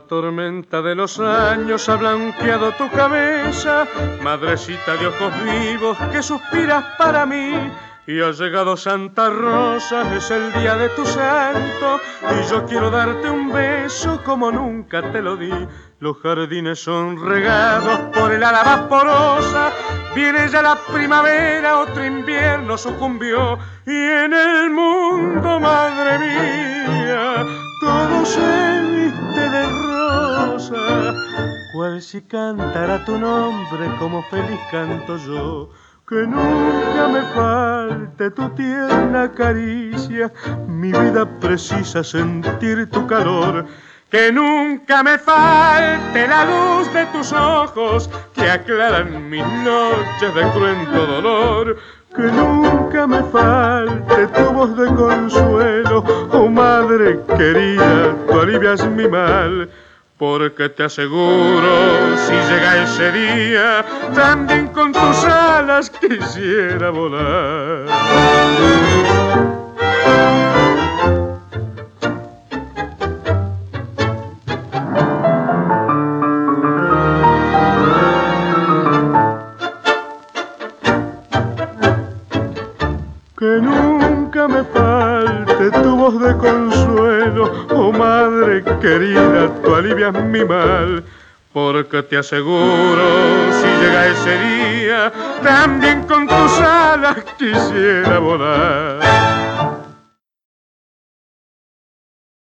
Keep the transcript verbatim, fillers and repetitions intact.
tormenta de los años ha blanqueado tu cabeza, madrecita de ojos vivos que suspiras para mí. Y ha llegado Santa Rosa, es el día de tu santo, y yo quiero darte un beso como nunca te lo di. Los jardines son regados por el ala vaporosa, viene ya la primavera, otro invierno sucumbió, y en el mundo, madre mía, todo se viste de rosa, cual si cantara tu nombre como feliz canto yo. Que nunca me falte tu tierna caricia, mi vida precisa sentir tu calor. Que nunca me falte la luz de tus ojos que aclaran mis noches de cruento dolor. Que nunca me falte tu voz de consuelo, oh madre querida, tú alivias mi mal. Porque te aseguro, si llega ese día, también con tus alas quisiera volar. Que nunca me falte tu voz de consuelo, oh madre querida, tú alivias mi mal. Porque te aseguro, si llega ese día, también con tus alas quisiera volar.